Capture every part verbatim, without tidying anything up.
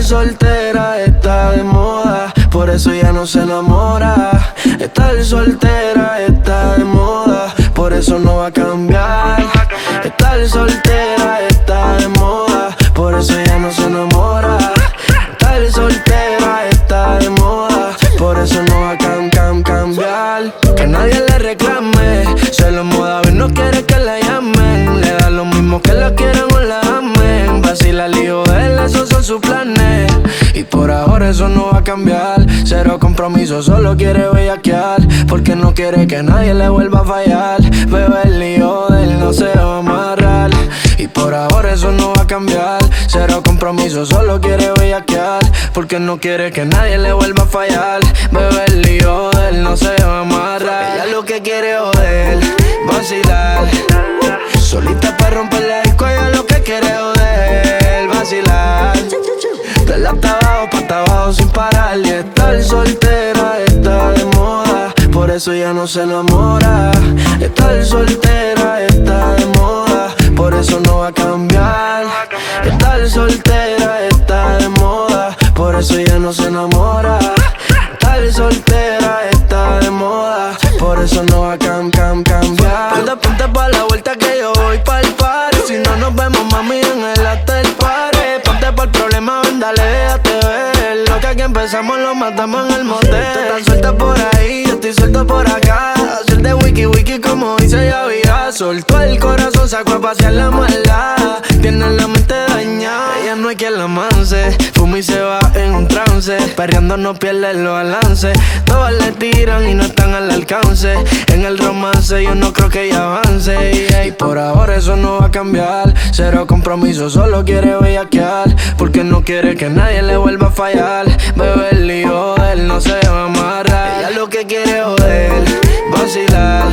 soltera está de moda, por eso ya no se enamora. Estar soltera está de moda, por eso no va a cambiar. Estar soltera está de moda, por eso ya no se enamora. Estar soltera está de moda, por eso no va a cam, cam, cambiar. Que nadie le reclame, se lo moda y no quiere que la llamen. Le da lo mismo que la quieran o la amen. Vacila el hijo de él, esos son sus planes. Y por ahora eso no va a cambiar. Cero compromiso, solo quiere bellaquear, porque no quiere que nadie le vuelva a fallar. Bebé, el hijo de él no se va a amarrar. Y por ahora eso no va a cambiar. Cero compromiso, solo quiere bellaquear, porque no quiere que nadie le vuelva a fallar. Bebé, el hijo de él no se va a amarrar. Ella lo que quiere es joder, vacilar. Solita para romper la disco, ella lo que quiere es joder, vacilar. De la hasta abajo, pa' hasta abajo sin parar. Y estar soltera está de moda, por eso ya no se enamora. Estar soltera está de moda, por eso no va a cambiar. Estar soltera está de moda, por eso ya no se enamora. Estar soltera está de moda, por eso no va a cam, cam, cambiar. Ponte, ponte pa' la vuelta que yo voy pa'l party. Si no nos vemos, mami, en el after party. Ponte pa'l problema, ven, dale, déjate ver. Lo que aquí empezamos lo matamos en el motel. Tú estás suelta por ahí, yo estoy suelto por acá. Hacer de wiki wiki como dice Yavira. Soltó el corazón, sacó a pasear la maldad. Tiene la mente dañada, ella no hay quien la manse. Fuma y se va en un trance, perreando no pierde los balances. Todas le tiran y no están al alcance. En el romance yo no creo que ella avance. Y por ahora eso no va a cambiar. Cero compromiso, solo quiere bellaquear, porque no quiere que nadie le vuelva a fallar. Bebé, el hijo de él no se va a amarrar. Ella lo que quiere es joder, vacilar.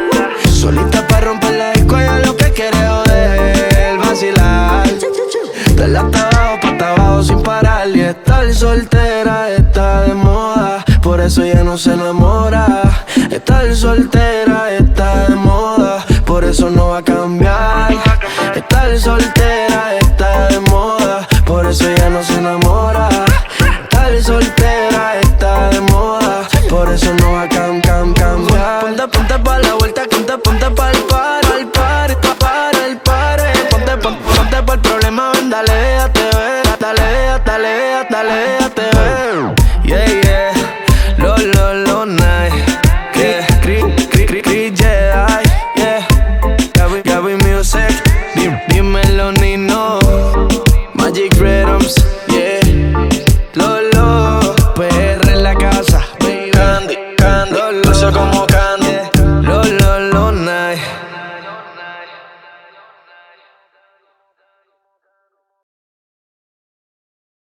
Solita para romper la disco, ella lo que quiere es joder, vacilar. De la hasta abajo, pa' hasta abajo sin parar. Y estar soltera está de moda, por eso ya no se enamora. Estar soltera está de moda, por eso no va a cambiar. Estar soltera está de moda, por eso ya no se enamora. Estar soltera está de moda, por eso no va a cam, cam, cambiar. Ponte, ponte pa' la vuelta, ponte, ponte pa' el par, al par, pa' para el par. Ponte, ponte, ponte pa' el problema, ven, dale, déjate ver. Dale, déjate, dale, dale, déjate ver. Yeah, yeah, lo, lo, lo, night. Yeah, Cri, Cri, Cri, Cri, Jedi. Yeah, Gaby, Gaby Music. Dim, dímelo, Nino. Magic Rhythms. Yeah, lo, lo. P R en la casa. Candy, Candy. Lo, lo. No sé cómo